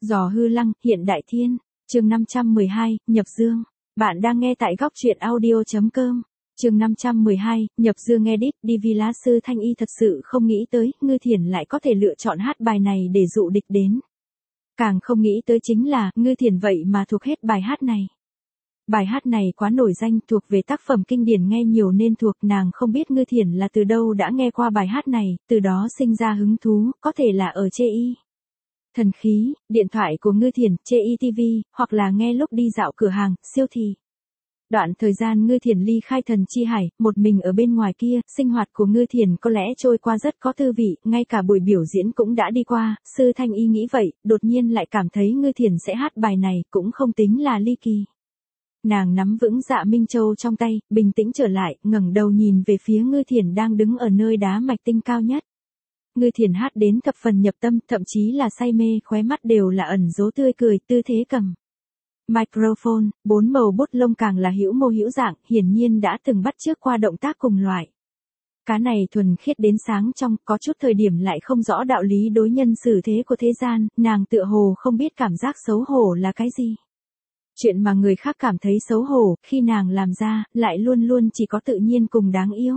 Giò hư lăng, hiện đại thiên. Chương 512, nhập dương. Bạn đang nghe tại góc truyện audio.com. Chương 512, nhập dương nghe đít, đi Villa Sư Thanh Y thật sự không nghĩ tới, Ngư Thiển lại có thể lựa chọn hát bài này để dụ địch đến. Càng không nghĩ tới chính là, Ngư Thiển vậy mà thuộc hết bài hát này. Bài hát này quá nổi danh, thuộc về tác phẩm kinh điển nghe nhiều nên thuộc, nàng không biết Ngư Thiển là từ đâu đã nghe qua bài hát này, từ đó sinh ra hứng thú, có thể là ở chê y. Thần khí, điện thoại của Ngư Thiển, chê y TV, hoặc là nghe lúc đi dạo cửa hàng, siêu thị. Đoạn thời gian Ngư Thiển ly khai Thần Chi Hải, một mình ở bên ngoài kia, sinh hoạt của Ngư Thiển có lẽ trôi qua rất có thư vị, ngay cả buổi biểu diễn cũng đã đi qua, Sư Thanh Y nghĩ vậy, đột nhiên lại cảm thấy Ngư Thiển sẽ hát bài này, cũng không tính là ly kỳ. Nàng nắm vững Dạ Minh Châu trong tay, bình tĩnh trở lại, ngẩng đầu nhìn về phía Ngư Thiển đang đứng ở nơi đá mạch tinh cao nhất. Ngư Thiển hát đến thập phần nhập tâm, thậm chí là say mê, khóe mắt đều là ẩn dấu tươi cười, tư thế cầm microphone, bốn màu bút lông càng là hữu mô hữu dạng, hiển nhiên đã từng bắt chước qua động tác cùng loại. Cá này thuần khiết đến sáng trong, có chút thời điểm lại không rõ đạo lý đối nhân xử thế của thế gian, nàng tựa hồ không biết cảm giác xấu hổ là cái gì. Chuyện mà người khác cảm thấy xấu hổ, khi nàng làm ra, lại luôn luôn chỉ có tự nhiên cùng đáng yêu.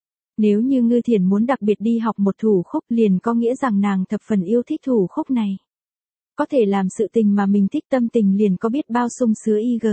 Nếu như Ngư Thiển muốn đặc biệt đi học một thủ khúc liền có nghĩa rằng nàng thập phần yêu thích thủ khúc này. Có thể làm sự tình mà mình thích, tâm tình liền có biết bao sung sướng IG.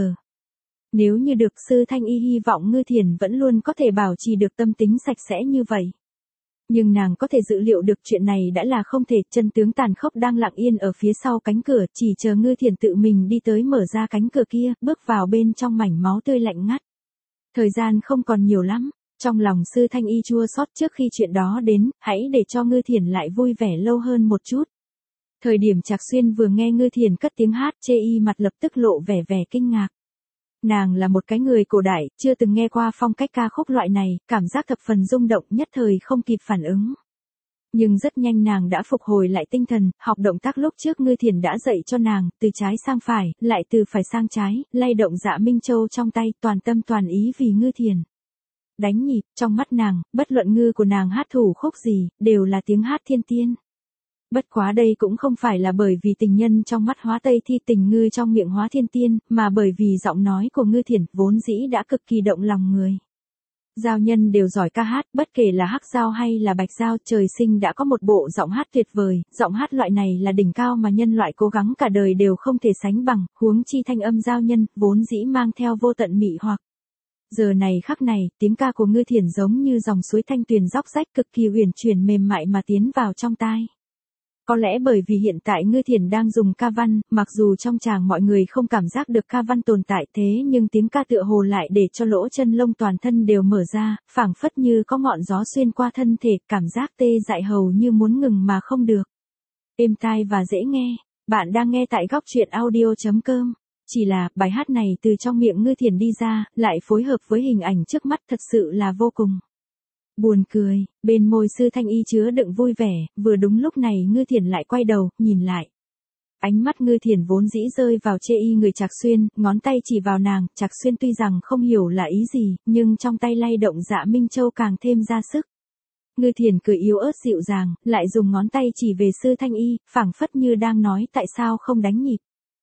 Nếu như được, Sư Thanh Y hy vọng Ngư Thiển vẫn luôn có thể bảo trì được tâm tính sạch sẽ như vậy. Nhưng nàng có thể dự liệu được chuyện này đã là không thể, chân tướng tàn khốc đang lặng yên ở phía sau cánh cửa, chỉ chờ Ngư Thiển tự mình đi tới mở ra cánh cửa kia, bước vào bên trong mảnh máu tươi lạnh ngắt. Thời gian không còn nhiều lắm. Trong lòng Sư Thanh Y chua xót trước khi chuyện đó đến, hãy để cho Ngư Thiển lại vui vẻ lâu hơn một chút. Thời điểm Trạc Xuyên vừa nghe Ngư Thiển cất tiếng hát, chê y mặt lập tức lộ vẻ kinh ngạc. Nàng là một cái người cổ đại, chưa từng nghe qua phong cách ca khúc loại này, cảm giác thập phần rung động, nhất thời không kịp phản ứng. Nhưng rất nhanh nàng đã phục hồi lại tinh thần, học động tác lúc trước Ngư Thiển đã dạy cho nàng, từ trái sang phải, lại từ phải sang trái, lay động Dạ Minh Châu trong tay, toàn tâm toàn ý vì Ngư Thiển. Đánh nhịp, trong mắt nàng, bất luận Ngư của nàng hát thủ khúc gì, đều là tiếng hát thiên tiên. Bất quá đây cũng không phải là bởi vì tình nhân trong mắt hóa Tây Thi tình Ngư trong miệng hóa thiên tiên, mà bởi vì giọng nói của Ngư Thiển vốn dĩ đã cực kỳ động lòng người. Giao nhân đều giỏi ca hát, bất kể là hắc giao hay là bạch giao, trời sinh đã có một bộ giọng hát tuyệt vời, giọng hát loại này là đỉnh cao mà nhân loại cố gắng cả đời đều không thể sánh bằng, huống chi thanh âm giao nhân, vốn dĩ mang theo vô tận mị hoặc. Giờ này khắc này, tiếng ca của Ngư Thiển giống như dòng suối thanh tuyền róc rách cực kỳ uyển chuyển mềm mại mà tiến vào trong tai. Có lẽ bởi vì hiện tại Ngư Thiển đang dùng ca văn, mặc dù trong tràng mọi người không cảm giác được ca văn tồn tại thế nhưng tiếng ca tựa hồ lại để cho lỗ chân lông toàn thân đều mở ra, phảng phất như có ngọn gió xuyên qua thân thể, cảm giác tê dại hầu như muốn ngừng mà không được. Êm tai và dễ nghe, bạn đang nghe tại góc truyện audio.com. Chỉ là, bài hát này từ trong miệng Ngư Thiển đi ra, lại phối hợp với hình ảnh trước mắt thật sự là vô cùng buồn cười, bên môi Sư Thanh Y chứa đựng vui vẻ, vừa đúng lúc này Ngư Thiển lại quay đầu, nhìn lại. Ánh mắt Ngư Thiển vốn dĩ rơi vào chê y người Trạc Xuyên, ngón tay chỉ vào nàng, Trạc Xuyên tuy rằng không hiểu là ý gì, nhưng trong tay lay động Dạ Minh Châu càng thêm ra sức. Ngư Thiển cười yếu ớt dịu dàng, lại dùng ngón tay chỉ về Sư Thanh Y, phảng phất như đang nói tại sao không đánh nhịp.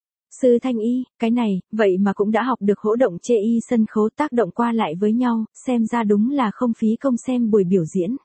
Sư Thanh Y, cái này, vậy mà cũng đã học được hỗ động chê y sân khấu tác động qua lại với nhau, xem ra đúng là không phí công xem buổi biểu diễn.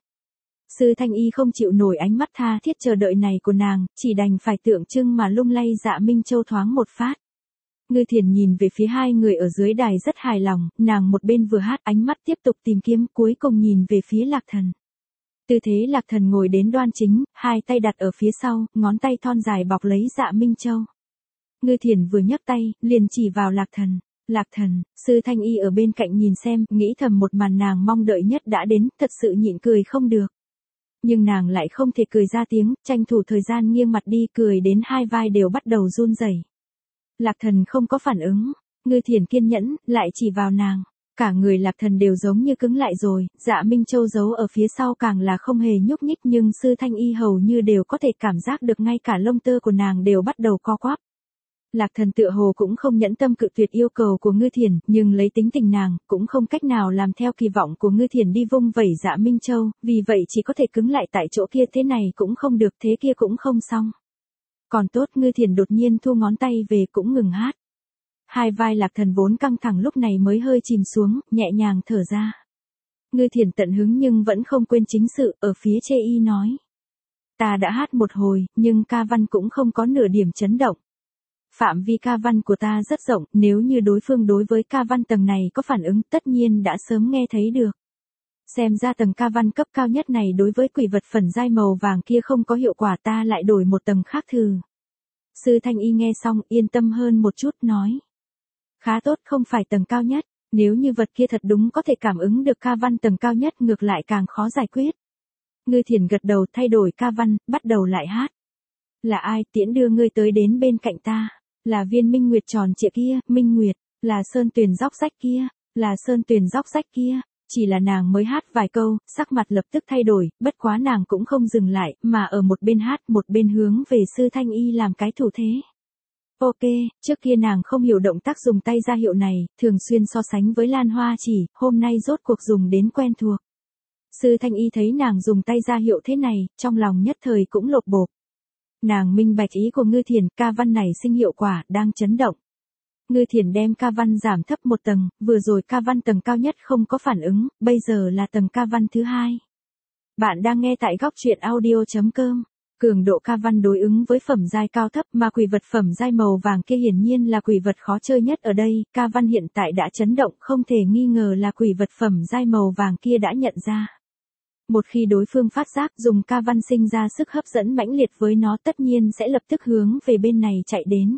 Sư Thanh Y không chịu nổi ánh mắt tha thiết chờ đợi này của nàng, chỉ đành phải tượng trưng mà lung lay Dạ Minh Châu thoáng một phát. Ngư Thiển nhìn về phía hai người ở dưới đài rất hài lòng, nàng một bên vừa hát ánh mắt tiếp tục tìm kiếm, cuối cùng nhìn về phía Lạc Thần. Tư thế Lạc Thần ngồi đến đoan chính, hai tay đặt ở phía sau, ngón tay thon dài bọc lấy Dạ Minh Châu. Ngư Thiển vừa nhấc tay, liền chỉ vào Lạc Thần. Lạc Thần, Sư Thanh Y ở bên cạnh nhìn xem, nghĩ thầm một màn nàng mong đợi nhất đã đến, thật sự nhịn cười không được. Nhưng nàng lại không thể cười ra tiếng, tranh thủ thời gian nghiêng mặt đi, cười đến hai vai đều bắt đầu run rẩy. Lạc Thần không có phản ứng, Ngư Thiển kiên nhẫn, lại chỉ vào nàng. Cả người Lạc Thần đều giống như cứng lại rồi, Dạ Minh Châu giấu ở phía sau càng là không hề nhúc nhích, nhưng Sư Thanh Y hầu như đều có thể cảm giác được ngay cả lông tơ của nàng đều bắt đầu co quắp. Lạc Thần tựa hồ cũng không nhẫn tâm cự tuyệt yêu cầu của Ngư Thiển, nhưng lấy tính tình nàng, cũng không cách nào làm theo kỳ vọng của Ngư Thiển đi vung vẩy Dạ Minh Châu, vì vậy chỉ có thể cứng lại tại chỗ kia, thế này cũng không được, thế kia cũng không xong. Còn tốt Ngư Thiền đột nhiên thu ngón tay về cũng ngừng hát. Hai vai Lạc Thần vốn căng thẳng lúc này mới hơi chìm xuống, nhẹ nhàng thở ra. Ngư Thiền tận hứng nhưng vẫn không quên chính sự, ở phía Chê Y nói. Ta đã hát một hồi, nhưng ca văn cũng không có nửa điểm chấn động. Phạm vi ca văn của ta rất rộng, nếu như đối phương đối với ca văn tầng này có phản ứng tất nhiên đã sớm nghe thấy được. Xem ra tầng ca văn cấp cao nhất này đối với quỷ vật phần giai màu vàng kia không có hiệu quả, ta lại đổi một tầng khác thử. Sư Thanh Y nghe xong yên tâm hơn một chút nói. Khá tốt, không phải tầng cao nhất, nếu như vật kia thật đúng có thể cảm ứng được ca văn tầng cao nhất ngược lại càng khó giải quyết. Ngư Thiền gật đầu thay đổi ca văn, bắt đầu lại hát. Là ai tiễn đưa ngươi tới đến bên cạnh ta? Là viên minh nguyệt tròn trịa kia, minh nguyệt, là sơn tuyền róc rách kia, là sơn tuyền róc rách kia. Chỉ là nàng mới hát vài câu, sắc mặt lập tức thay đổi, bất quá nàng cũng không dừng lại, mà ở một bên hát một bên hướng về Sư Thanh Y làm cái thủ thế. Ok, trước kia nàng không hiểu động tác dùng tay ra hiệu này, thường xuyên so sánh với Lan Hoa Chỉ, hôm nay rốt cuộc dùng đến quen thuộc. Sư Thanh Y thấy nàng dùng tay ra hiệu thế này, trong lòng nhất thời cũng lột bột. Nàng minh bạch ý của Ngư Thiền, ca văn này sinh hiệu quả, đang chấn động. Ngư Thiền đem ca văn giảm thấp một tầng, vừa rồi ca văn tầng cao nhất không có phản ứng, bây giờ là tầng ca văn thứ hai. Bạn đang nghe tại góc truyện audio.com. Cường độ ca văn đối ứng với phẩm giai cao thấp mà quỷ vật phẩm giai màu vàng kia hiển nhiên là quỷ vật khó chơi nhất ở đây, ca văn hiện tại đã chấn động, không thể nghi ngờ là quỷ vật phẩm giai màu vàng kia đã nhận ra. Một khi đối phương phát giác dùng ca văn sinh ra sức hấp dẫn mãnh liệt với nó tất nhiên sẽ lập tức hướng về bên này chạy đến.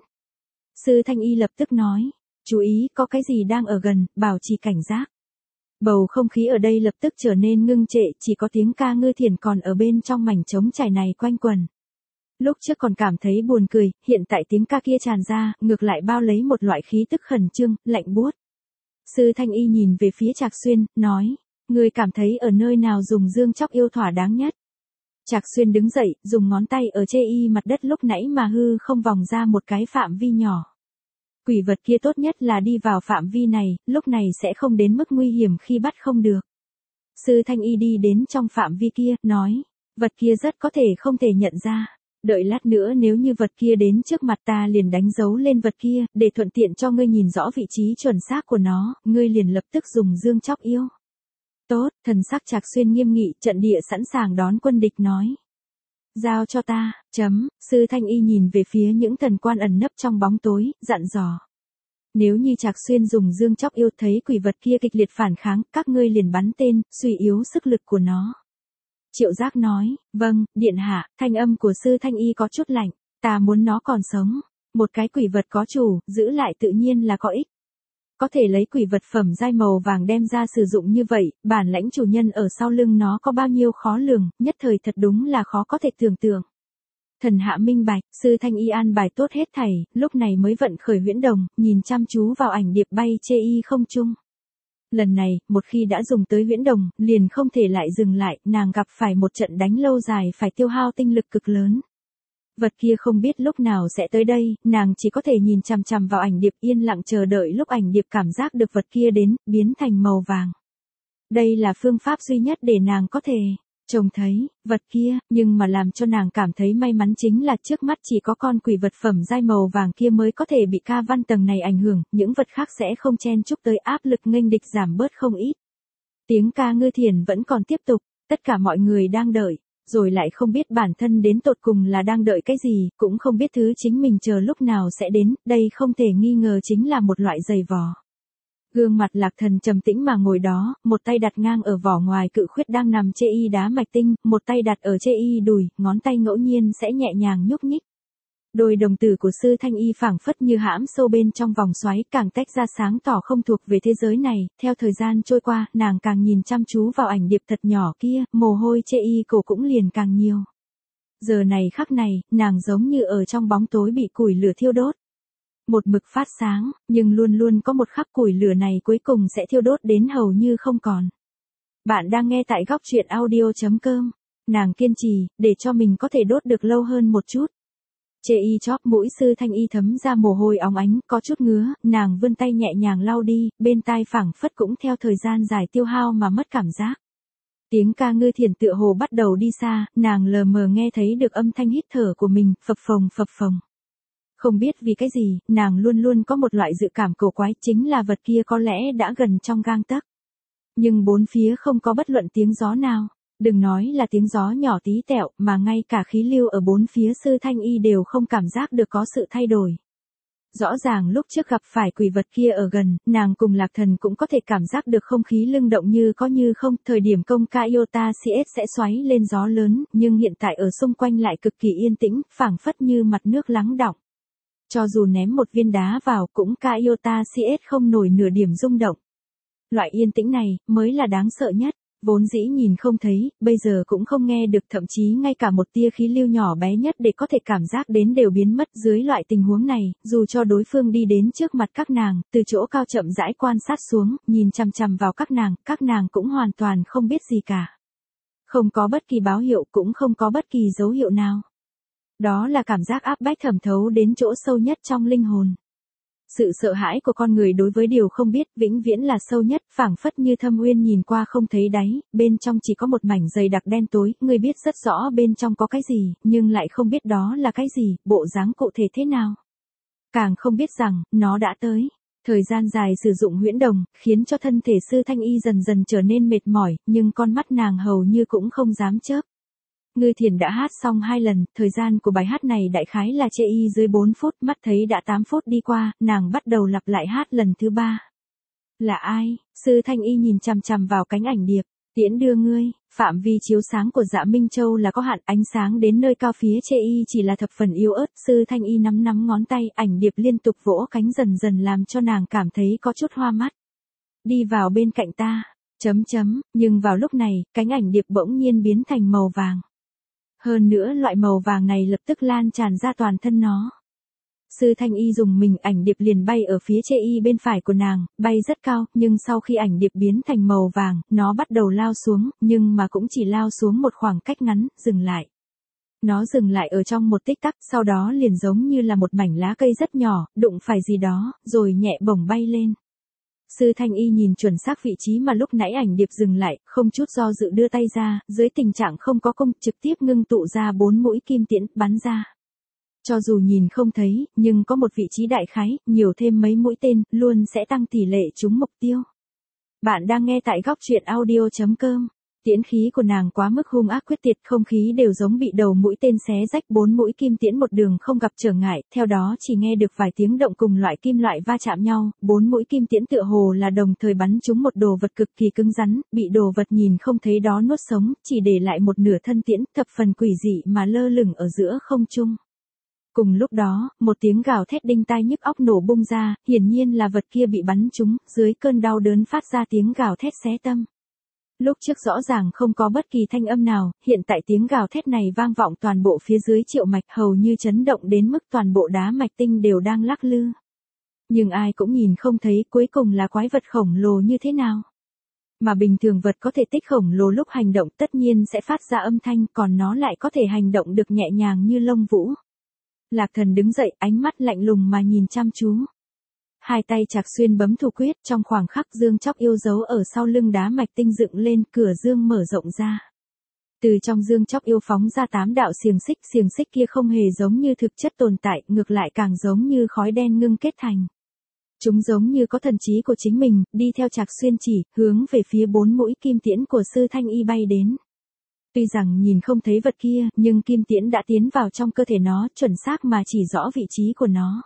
Sư Thanh Y lập tức nói, chú ý có cái gì đang ở gần, bảo trì cảnh giác. Bầu không khí ở đây lập tức trở nên ngưng trệ, chỉ có tiếng ca Ngư Thiền còn ở bên trong mảnh trống trải này quanh quẩn. Lúc trước còn cảm thấy buồn cười, hiện tại tiếng ca kia tràn ra, ngược lại bao lấy một loại khí tức khẩn trương, lạnh buốt. Sư Thanh Y nhìn về phía Trạc Xuyên, nói, ngươi cảm thấy ở nơi nào dùng dương chóc yêu thỏa đáng nhất. Trạc Xuyên đứng dậy, dùng ngón tay ở Chê Y mặt đất lúc nãy mà hư không vòng ra một cái phạm vi nhỏ. Quỷ vật kia tốt nhất là đi vào phạm vi này, lúc này sẽ không đến mức nguy hiểm khi bắt không được. Sư Thanh Y đi đến trong phạm vi kia, nói, vật kia rất có thể không thể nhận ra. Đợi lát nữa nếu như vật kia đến trước mặt ta liền đánh dấu lên vật kia, để thuận tiện cho ngươi nhìn rõ vị trí chuẩn xác của nó, ngươi liền lập tức dùng dương chóc yêu. Tốt, thần sắc Trạc Xuyên nghiêm nghị, trận địa sẵn sàng đón quân địch nói. Giao cho ta, Sư Thanh Y nhìn về phía những thần quan ẩn nấp trong bóng tối, dặn dò. Nếu như Trạc Xuyên dùng dương chóc yêu thấy quỷ vật kia kịch liệt phản kháng, các ngươi liền bắn tên, suy yếu sức lực của nó. Triệu Giác nói, vâng, điện hạ, thanh âm của Sư Thanh Y có chút lạnh, ta muốn nó còn sống. Một cái quỷ vật có chủ, giữ lại tự nhiên là có ích. Có thể lấy quỷ vật phẩm giai màu vàng đem ra sử dụng như vậy, bản lãnh chủ nhân ở sau lưng nó có bao nhiêu khó lường, nhất thời thật đúng là khó có thể tưởng tượng. Thần hạ minh bạch, Sư Thanh Y an bài tốt hết thảy, lúc này mới vận khởi huyễn đồng, nhìn chăm chú vào ảnh điệp bay Chê Y không trung. Lần này, một khi đã dùng tới huyễn đồng, liền không thể lại dừng lại, nàng gặp phải một trận đánh lâu dài phải tiêu hao tinh lực cực lớn. Vật kia không biết lúc nào sẽ tới đây, nàng chỉ có thể nhìn chằm chằm vào ảnh điệp yên lặng chờ đợi lúc ảnh điệp cảm giác được vật kia đến, biến thành màu vàng. Đây là phương pháp duy nhất để nàng có thể trông thấy vật kia, nhưng mà làm cho nàng cảm thấy may mắn chính là trước mắt chỉ có con quỷ vật phẩm giai màu vàng kia mới có thể bị ca văn tầng này ảnh hưởng, những vật khác sẽ không chen chúc tới áp lực nghênh địch giảm bớt không ít. Tiếng ca Ngư Thiền vẫn còn tiếp tục, tất cả mọi người đang đợi. Rồi lại không biết bản thân đến tột cùng là đang đợi cái gì, cũng không biết thứ chính mình chờ lúc nào sẽ đến, đây không thể nghi ngờ chính là một loại giày vò. Gương mặt Lạc Thần trầm tĩnh mà ngồi đó, một tay đặt ngang ở vỏ ngoài cự khuyết đang nằm Chê Y đá mạch tinh, một tay đặt ở Chê Y đùi, ngón tay ngẫu nhiên sẽ nhẹ nhàng nhúc nhích. Đôi đồng tử của Sư Thanh Y phảng phất như hãm sâu bên trong vòng xoáy, càng tách ra sáng tỏ không thuộc về thế giới này, theo thời gian trôi qua, nàng càng nhìn chăm chú vào ảnh điệp thật nhỏ kia, mồ hôi Chê Y cổ cũng liền càng nhiều. Giờ này khắc này, nàng giống như ở trong bóng tối bị củi lửa thiêu đốt. Một mực phát sáng, nhưng luôn luôn có một khắc củi lửa này cuối cùng sẽ thiêu đốt đến hầu như không còn. Bạn đang nghe tại góc truyện audio.com. Nàng kiên trì, để cho mình có thể đốt được lâu hơn một chút. Chê Y chóp mũi Sư Thanh Y thấm ra mồ hôi óng ánh, có chút ngứa, nàng vươn tay nhẹ nhàng lau đi, bên tai phảng phất cũng theo thời gian dài tiêu hao mà mất cảm giác. Tiếng ca Ngư Thiền tựa hồ bắt đầu đi xa, nàng lờ mờ nghe thấy được âm thanh hít thở của mình, phập phồng phập phồng. Không biết vì cái gì, nàng luôn luôn có một loại dự cảm cổ quái, chính là vật kia có lẽ đã gần trong gang tấc. Nhưng bốn phía không có bất luận tiếng gió nào, đừng nói là tiếng gió nhỏ tí tẹo, mà ngay cả khí lưu ở bốn phía Sư Thanh Y đều không cảm giác được có sự thay đổi. Rõ ràng lúc trước gặp phải quỷ vật kia ở gần, nàng cùng Lạc Thần cũng có thể cảm giác được không khí lưng động như có như không, thời điểm công ca Iota CS sẽ xoáy lên gió lớn, nhưng hiện tại ở xung quanh lại cực kỳ yên tĩnh, phảng phất như mặt nước lắng đọng. Cho dù ném một viên đá vào cũng ca Iota CS không nổi nửa điểm rung động. Loại yên tĩnh này mới là đáng sợ nhất, vốn dĩ nhìn không thấy, bây giờ cũng không nghe được, thậm chí ngay cả một tia khí lưu nhỏ bé nhất để có thể cảm giác đến đều biến mất. Dưới loại tình huống này, dù cho đối phương đi đến trước mặt các nàng, từ chỗ cao chậm rãi quan sát xuống, nhìn chằm chằm vào các nàng cũng hoàn toàn không biết gì cả. Không có bất kỳ báo hiệu, cũng không có bất kỳ dấu hiệu nào. Đó là cảm giác áp bách thẩm thấu đến chỗ sâu nhất trong linh hồn. Sự sợ hãi của con người đối với điều không biết vĩnh viễn là sâu nhất, phảng phất như thâm uyên nhìn qua không thấy đáy, bên trong chỉ có một mảnh dày đặc đen tối, người biết rất rõ bên trong có cái gì, nhưng lại không biết đó là cái gì, bộ dáng cụ thể thế nào. Càng không biết rằng, nó đã tới. Thời gian dài sử dụng huyễn đồng, khiến cho thân thể Sư Thanh Y dần dần trở nên mệt mỏi, nhưng con mắt nàng hầu như cũng không dám chớp. Ngư Thiền đã hát xong 2 lần, thời gian của bài hát này đại khái là chê y dưới 4 phút, mắt thấy đã 8 phút đi qua, nàng bắt đầu lặp lại hát lần thứ 3. Là ai? Sư Thanh Y nhìn chằm chằm vào cánh ảnh điệp, tiễn đưa ngươi, phạm vi chiếu sáng của Dạ Minh Châu là có hạn, ánh sáng đến nơi cao phía chê y chỉ là thập phần yếu ớt, Sư Thanh Y nắm ngón tay, ảnh điệp liên tục vỗ cánh dần dần làm cho nàng cảm thấy có chút hoa mắt. Đi vào bên cạnh ta, nhưng vào lúc này, cánh ảnh điệp bỗng nhiên biến thành màu vàng. Hơn nữa loại màu vàng này lập tức lan tràn ra toàn thân nó. Sư Thanh Y dùng mình, ảnh điệp liền bay ở phía chê y bên phải của nàng, bay rất cao, nhưng sau khi ảnh điệp biến thành màu vàng, nó bắt đầu lao xuống, nhưng mà cũng chỉ lao xuống một khoảng cách ngắn, dừng lại. Nó dừng lại ở trong một tích tắc, sau đó liền giống như là một mảnh lá cây rất nhỏ, đụng phải gì đó, rồi nhẹ bổng bay lên. Sư Thanh Y nhìn chuẩn xác vị trí mà lúc nãy ảnh điệp dừng lại, không chút do dự đưa tay ra, dưới tình trạng không có công, trực tiếp ngưng tụ ra 4 mũi kim tiễn, bắn ra. Cho dù nhìn không thấy, nhưng có một vị trí đại khái, nhiều thêm mấy mũi tên, luôn sẽ tăng tỷ lệ trúng mục tiêu. Bạn đang nghe tại góc truyện audio.com. Tiễn khí của nàng quá mức hung ác quyết tuyệt, không khí đều giống bị đầu mũi tên xé rách, 4 mũi kim tiễn một đường không gặp trở ngại, theo đó chỉ nghe được vài tiếng động cùng loại kim loại va chạm nhau, 4 mũi kim tiễn tựa hồ là đồng thời bắn trúng một đồ vật cực kỳ cứng rắn, bị đồ vật nhìn không thấy đó nuốt sống, chỉ để lại một nửa thân tiễn, thập phần quỷ dị mà lơ lửng ở giữa không trung. Cùng lúc đó, một tiếng gào thét đinh tai nhức óc nổ bung ra, hiển nhiên là vật kia bị bắn trúng, dưới cơn đau đớn phát ra tiếng gào thét xé tâm. Lúc trước rõ ràng không có bất kỳ thanh âm nào, hiện tại tiếng gào thét này vang vọng toàn bộ phía dưới triệu mạch, hầu như chấn động đến mức toàn bộ đá mạch tinh đều đang lắc lư. Nhưng ai cũng nhìn không thấy cuối cùng là quái vật khổng lồ như thế nào. Mà bình thường vật có thể tích khổng lồ lúc hành động tất nhiên sẽ phát ra âm thanh, còn nó lại có thể hành động được nhẹ nhàng như lông vũ. Lạc Thần đứng dậy, ánh mắt lạnh lùng mà nhìn chăm chú. Hai tay Trạc Xuyên bấm thủ quyết, trong khoảng khắc dương chóc yêu dấu ở sau lưng đá mạch tinh dựng lên, cửa dương mở rộng ra. Từ trong dương chóc yêu phóng ra 8 đạo xiềng xích kia không hề giống như thực chất tồn tại, ngược lại càng giống như khói đen ngưng kết thành. Chúng giống như có thần trí của chính mình, đi theo Trạc Xuyên chỉ, hướng về phía 4 mũi kim tiễn của Sư Thanh Y bay đến. Tuy rằng nhìn không thấy vật kia, nhưng kim tiễn đã tiến vào trong cơ thể nó, chuẩn xác mà chỉ rõ vị trí của nó.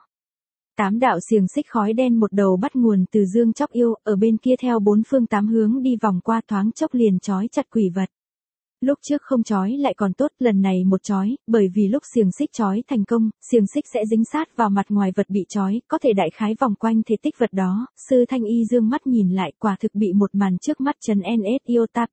8 đạo xiềng xích khói đen một đầu bắt nguồn từ dương chóc yêu, ở bên kia theo 4 phương 8 hướng đi vòng qua, thoáng chốc liền trói chặt quỷ vật. Lúc trước không trói lại còn tốt, lần này một trói, bởi vì lúc xiềng xích trói thành công, xiềng xích sẽ dính sát vào mặt ngoài vật bị trói, có thể đại khái vòng quanh thể tích vật đó. Sư Thanh Y dương mắt nhìn lại, quả thực bị một màn trước mắt chấn NS Iota P.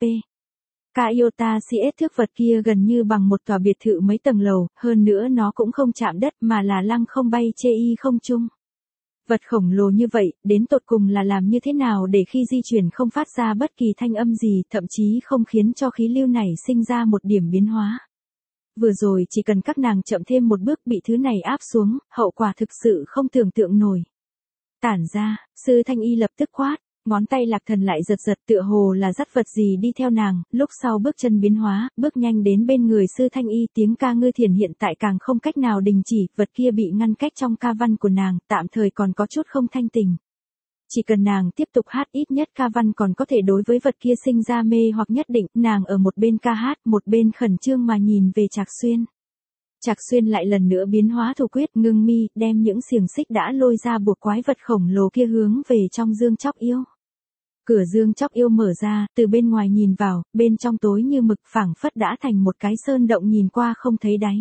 Cả Iota CS thước vật kia gần như bằng một tòa biệt thự mấy tầng lầu, hơn nữa nó cũng không chạm đất mà là lăng không bay chê y không trung. Vật khổng lồ như vậy, đến tột cùng là làm như thế nào để khi di chuyển không phát ra bất kỳ thanh âm gì, thậm chí không khiến cho khí lưu này sinh ra một điểm biến hóa. Vừa rồi chỉ cần các nàng chậm thêm một bước bị thứ này áp xuống, hậu quả thực sự không tưởng tượng nổi. Tản ra, Sư Thanh Y lập tức quát, Ngón tay Lạc Thần lại giật giật tựa hồ là dắt vật gì đi theo nàng, lúc sau bước chân biến hóa, bước nhanh đến bên người Sư Thanh Y, tiếng ca Ngư Thiền hiện tại càng không cách nào đình chỉ, vật kia bị ngăn cách trong ca văn của nàng, tạm thời còn có chút không thanh tình. Chỉ cần nàng tiếp tục hát ít nhất ca văn còn có thể đối với vật kia sinh ra mê hoặc nhất định, nàng ở một bên ca hát, một bên khẩn trương mà nhìn về Trạc Xuyên. Trạc Xuyên lại lần nữa biến hóa thủ quyết, ngưng mi, đem những xiềng xích đã lôi ra buộc quái vật khổng lồ kia hướng về trong dương chóc yêu. Cửa dương chóc yêu mở ra, từ bên ngoài nhìn vào, bên trong tối như mực, phảng phất đã thành một cái sơn động nhìn qua không thấy đáy.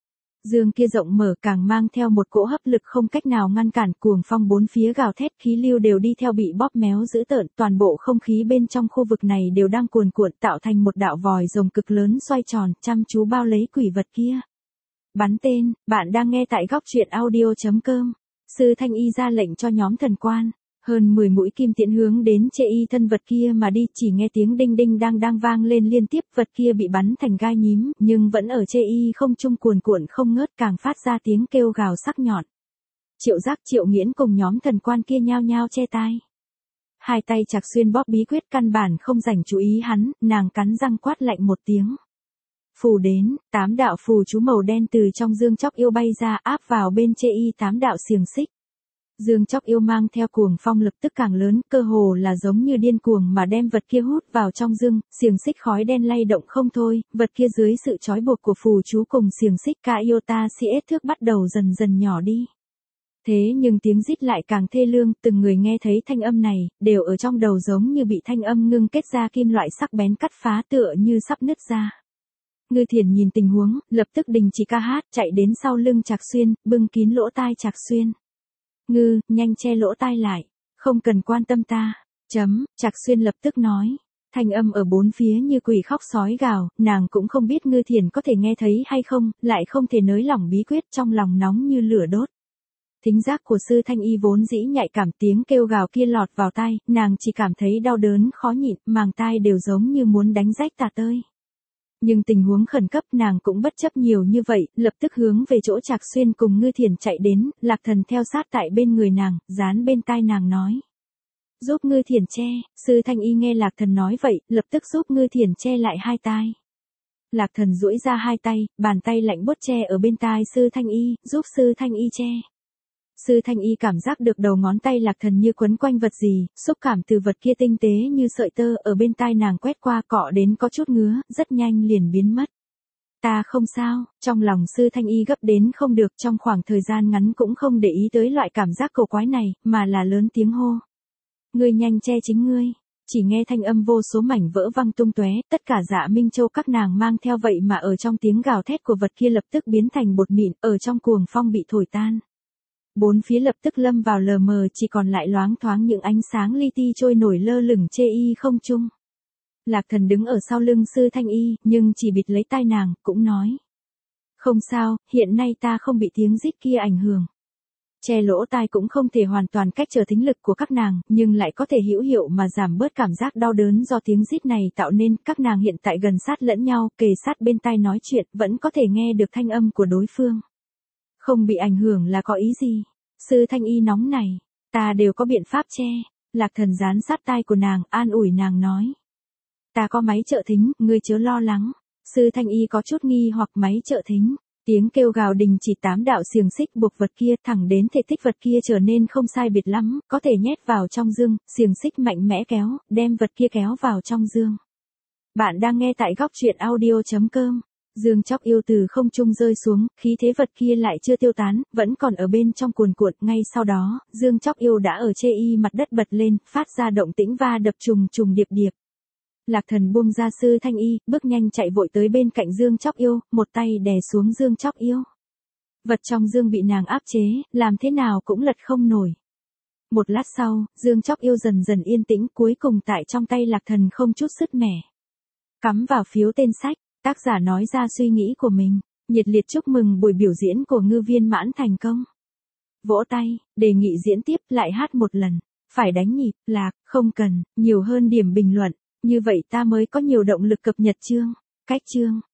Dương kia rộng mở càng mang theo một cỗ hấp lực không cách nào ngăn cản, cuồng phong bốn phía gào thét, khí lưu đều đi theo bị bóp méo dữ tợn, toàn bộ không khí bên trong khu vực này đều đang cuồn cuộn tạo thành một đạo vòi rồng cực lớn xoay tròn, chăm chú bao lấy quỷ vật kia. Bắn tên, bạn đang nghe tại góc truyện audio.com. Sư Thanh Y ra lệnh cho nhóm thần quan. Hơn 10 mũi kim tiễn hướng đến Chê Y thân vật kia mà đi, chỉ nghe tiếng đinh đinh đang vang lên liên tiếp, vật kia bị bắn thành gai nhím, nhưng vẫn ở Chê Y không trung cuồn cuộn không ngớt, càng phát ra tiếng kêu gào sắc nhọn. Triệu Giác, Triệu Nghiễn cùng nhóm thần quan kia nhao nhao che tai. Hai tay Trạc Xuyên bóp bí quyết căn bản không dành chú ý hắn, nàng cắn răng quát lạnh một tiếng. Phù đến, 8 đạo phù chú màu đen từ trong dương chóc yêu bay ra, áp vào bên Chê Y 8 đạo xiềng xích. Dương chóc yêu mang theo cuồng phong lập tức càng lớn, cơ hồ là giống như điên cuồng mà đem vật kia hút vào trong dương, xiềng xích khói đen lay động không thôi, vật kia dưới sự trói buộc của phù chú cùng xiềng xích ca iota CS thước bắt đầu dần dần nhỏ đi. Thế nhưng tiếng rít lại càng thê lương, từng người nghe thấy thanh âm này, đều ở trong đầu giống như bị thanh âm ngưng kết ra kim loại sắc bén cắt phá, tựa như sắp nứt ra. Ngư Thiền nhìn tình huống, lập tức đình chỉ ca hát, chạy đến sau lưng Trạc Xuyên, bưng kín lỗ tai Trạc Xuyên. Ngư, nhanh che lỗ tai lại, không cần quan tâm ta. Trạc Xuyên lập tức nói. Thanh âm ở bốn phía như quỷ khóc sói gào, nàng cũng không biết Ngư Thiền có thể nghe thấy hay không, lại không thể nới lỏng bí quyết, trong lòng nóng như lửa đốt. Thính giác của Sư Thanh Y vốn dĩ nhạy cảm, tiếng kêu gào kia lọt vào tai, nàng chỉ cảm thấy đau đớn khó nhịn, màng tai đều giống như muốn đánh rách tả tơi. Nhưng tình huống khẩn cấp nàng cũng bất chấp nhiều như vậy, lập tức hướng về chỗ Trạc Xuyên cùng Ngư Thiền chạy đến, Lạc Thần theo sát tại bên người nàng, dán bên tai nàng nói. Giúp Ngư Thiền che, Sư Thanh Y nghe Lạc Thần nói vậy, lập tức giúp Ngư Thiền che lại hai tai. Lạc Thần duỗi ra hai tay, bàn tay lạnh buốt che ở bên tai Sư Thanh Y, giúp Sư Thanh Y che. Sư Thanh Y cảm giác được đầu ngón tay Lạc Thần như quấn quanh vật gì, xúc cảm từ vật kia tinh tế như sợi tơ ở bên tai nàng quét qua, cọ đến có chút ngứa, rất nhanh liền biến mất. Ta không sao, trong lòng Sư Thanh Y gấp đến không được, trong khoảng thời gian ngắn cũng không để ý tới loại cảm giác cổ quái này, mà là lớn tiếng hô. Ngươi nhanh che chính ngươi. Chỉ nghe thanh âm vô số mảnh vỡ văng tung tóe, tất cả Dạ Minh Châu các nàng mang theo vậy mà ở trong tiếng gào thét của vật kia lập tức biến thành bột mịn, ở trong cuồng phong bị thổi tan. Bốn phía lập tức lâm vào lờ mờ, chỉ còn lại loáng thoáng những ánh sáng li ti trôi nổi lơ lửng Chê Y không trung. Lạc Thần đứng ở sau lưng Sư Thanh Y, nhưng chỉ bịt lấy tai nàng, cũng nói. Không sao, hiện nay ta không bị tiếng rít kia ảnh hưởng. Che lỗ tai cũng không thể hoàn toàn cách trở thính lực của các nàng, nhưng lại có thể hữu hiệu mà giảm bớt cảm giác đau đớn do tiếng rít này tạo nên. Các nàng hiện tại gần sát lẫn nhau, kề sát bên tai nói chuyện, vẫn có thể nghe được thanh âm của đối phương. Không bị ảnh hưởng là có ý gì? Sư Thanh Y nóng này, ta đều có biện pháp che. Lạc Thần dán sát tai của nàng, an ủi nàng nói. Ta có máy trợ thính, ngươi chớ lo lắng. Sư Thanh Y có chút nghi hoặc máy trợ thính. Tiếng kêu gào đình chỉ 8 đạo xiềng xích buộc vật kia thẳng đến thể tích vật kia trở nên không sai biệt lắm, có thể nhét vào trong dương, xiềng xích mạnh mẽ kéo, đem vật kia kéo vào trong dương. Bạn đang nghe tại góc truyện audio.com. Dương chóc yêu từ không trung rơi xuống, khí thế vật kia lại chưa tiêu tán, vẫn còn ở bên trong cuồn cuộn, ngay sau đó, dương chóc yêu đã ở Chê Y mặt đất bật lên, phát ra động tĩnh va đập trùng trùng điệp điệp. Lạc Thần buông ra Sư Thanh Y, bước nhanh chạy vội tới bên cạnh dương chóc yêu, một tay đè xuống dương chóc yêu. Vật trong dương bị nàng áp chế, làm thế nào cũng lật không nổi. Một lát sau, dương chóc yêu dần dần yên tĩnh, cuối cùng tại trong tay Lạc Thần không chút sứt mẻ. Cắm vào phiếu tên sách. Tác giả nói ra suy nghĩ của mình, nhiệt liệt chúc mừng buổi biểu diễn của Ngư Viên Mãn thành công. Vỗ tay, đề nghị diễn tiếp, lại hát một lần, phải đánh nhịp, Lạc, không cần, nhiều hơn điểm bình luận, như vậy ta mới có nhiều động lực cập nhật chương, cách chương.